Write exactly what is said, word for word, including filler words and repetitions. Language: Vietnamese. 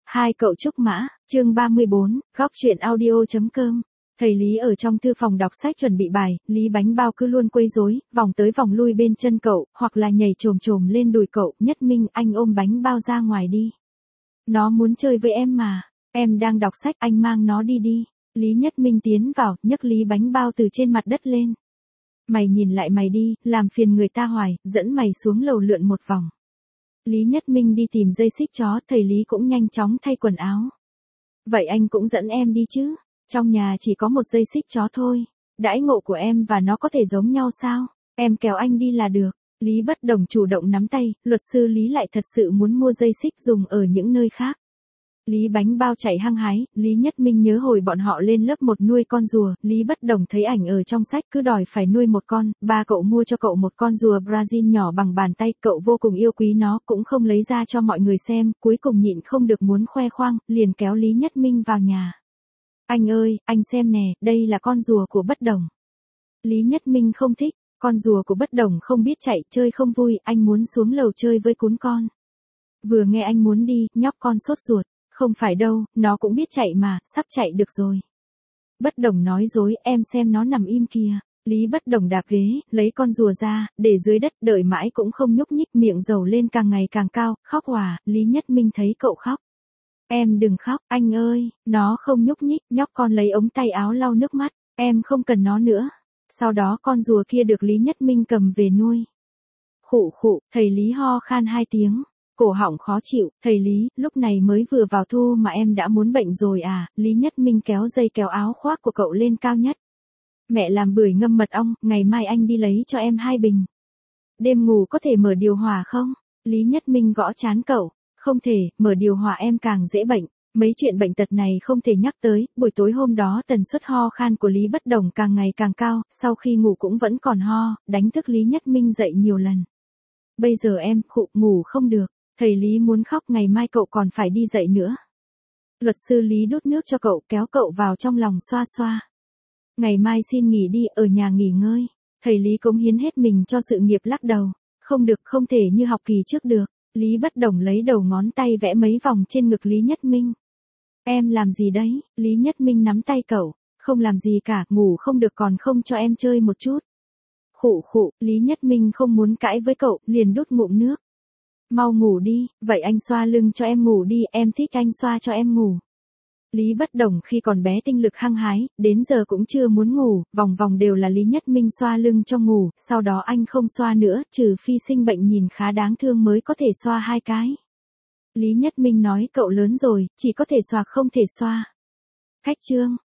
Hai cậu trúc mã, chương ba mươi bốn, góc truyện audio.com. Thầy Lý ở trong thư phòng đọc sách chuẩn bị bài, Lý bánh bao cứ luôn quấy rối, vòng tới vòng lui bên chân cậu, hoặc là nhảy chồm chồm lên đùi cậu. Nhất Minh, anh ôm bánh bao ra ngoài đi. Nó muốn chơi với em mà, em đang đọc sách, anh mang nó đi đi. Lý Nhất Minh tiến vào, nhấc Lý bánh bao từ trên mặt đất lên. Mày nhìn lại mày đi, làm phiền người ta hoài, dẫn mày xuống lầu lượn một vòng. Lý Nhất Minh đi tìm dây xích chó, thầy Lý cũng nhanh chóng thay quần áo. Vậy anh cũng dẫn em đi chứ, trong nhà chỉ có một dây xích chó thôi, đãi ngộ của em và nó có thể giống nhau sao, em kéo anh đi là được. Lý Bất Đồng chủ động nắm tay, luật sư Lý lại thật sự muốn mua dây xích dùng ở những nơi khác. Lý bánh bao chạy hăng hái, Lý Nhất Minh nhớ hồi bọn họ lên lớp một nuôi con rùa, Lý Bất Đồng thấy ảnh ở trong sách cứ đòi phải nuôi một con, ba cậu mua cho cậu một con rùa Brazil nhỏ bằng bàn tay, cậu vô cùng yêu quý nó, cũng không lấy ra cho mọi người xem, cuối cùng nhịn không được muốn khoe khoang, liền kéo Lý Nhất Minh vào nhà. Anh ơi, anh xem nè, đây là con rùa của Bất Đồng. Lý Nhất Minh không thích, con rùa của Bất Đồng không biết chạy, chơi không vui, anh muốn xuống lầu chơi với cún con. Vừa nghe anh muốn đi, nhóc con sốt ruột. Không phải đâu, nó cũng biết chạy mà, sắp chạy được rồi. Bất Đồng nói dối, em xem nó nằm im kìa. Lý Bất Đồng đạp ghế, lấy con rùa ra, để dưới đất, đợi mãi cũng không nhúc nhích, miệng dầu lên càng ngày càng cao, khóc hòa, Lý Nhất Minh thấy cậu khóc. Em đừng khóc, anh ơi, nó không nhúc nhích, nhóc con lấy ống tay áo lau nước mắt, em không cần nó nữa. Sau đó con rùa kia được Lý Nhất Minh cầm về nuôi. Khụ khụ, thầy Lý ho khan hai tiếng. Cổ họng khó chịu, thầy Lý, lúc này mới vừa vào thu mà em đã muốn bệnh rồi à, Lý Nhất Minh kéo dây kéo áo khoác của cậu lên cao nhất. Mẹ làm bưởi ngâm mật ong, ngày mai anh đi lấy cho em hai bình. Đêm ngủ có thể mở điều hòa không? Lý Nhất Minh gõ trán cậu, không thể, mở điều hòa em càng dễ bệnh. Mấy chuyện bệnh tật này không thể nhắc tới, buổi tối hôm đó tần suất ho khan của Lý Bất Đồng càng ngày càng cao, sau khi ngủ cũng vẫn còn ho, đánh thức Lý Nhất Minh dậy nhiều lần. Bây giờ em, khụ, ngủ không được. Thầy Lý muốn khóc, ngày mai cậu còn phải đi dạy nữa. Luật sư Lý đút nước cho cậu, kéo cậu vào trong lòng xoa xoa. Ngày mai xin nghỉ đi, ở nhà nghỉ ngơi. Thầy Lý cống hiến hết mình cho sự nghiệp, lắc đầu. Không được, không thể như học kỳ trước được. Lý Bất Đồng lấy đầu ngón tay vẽ mấy vòng trên ngực Lý Nhất Minh. Em làm gì đấy? Lý Nhất Minh nắm tay cậu. Không làm gì cả, ngủ không được còn không cho em chơi một chút. Khụ khụ, Lý Nhất Minh không muốn cãi với cậu, liền đút ngụm nước. Mau ngủ đi, vậy anh xoa lưng cho em ngủ đi, em thích anh xoa cho em ngủ. Lý Bất Đồng khi còn bé tinh lực hăng hái, đến giờ cũng chưa muốn ngủ, vòng vòng đều là Lý Nhất Minh xoa lưng cho ngủ, sau đó anh không xoa nữa, trừ phi sinh bệnh nhìn khá đáng thương mới có thể xoa hai cái. Lý Nhất Minh nói cậu lớn rồi, chỉ có thể xoa không thể xoa. Khách trương,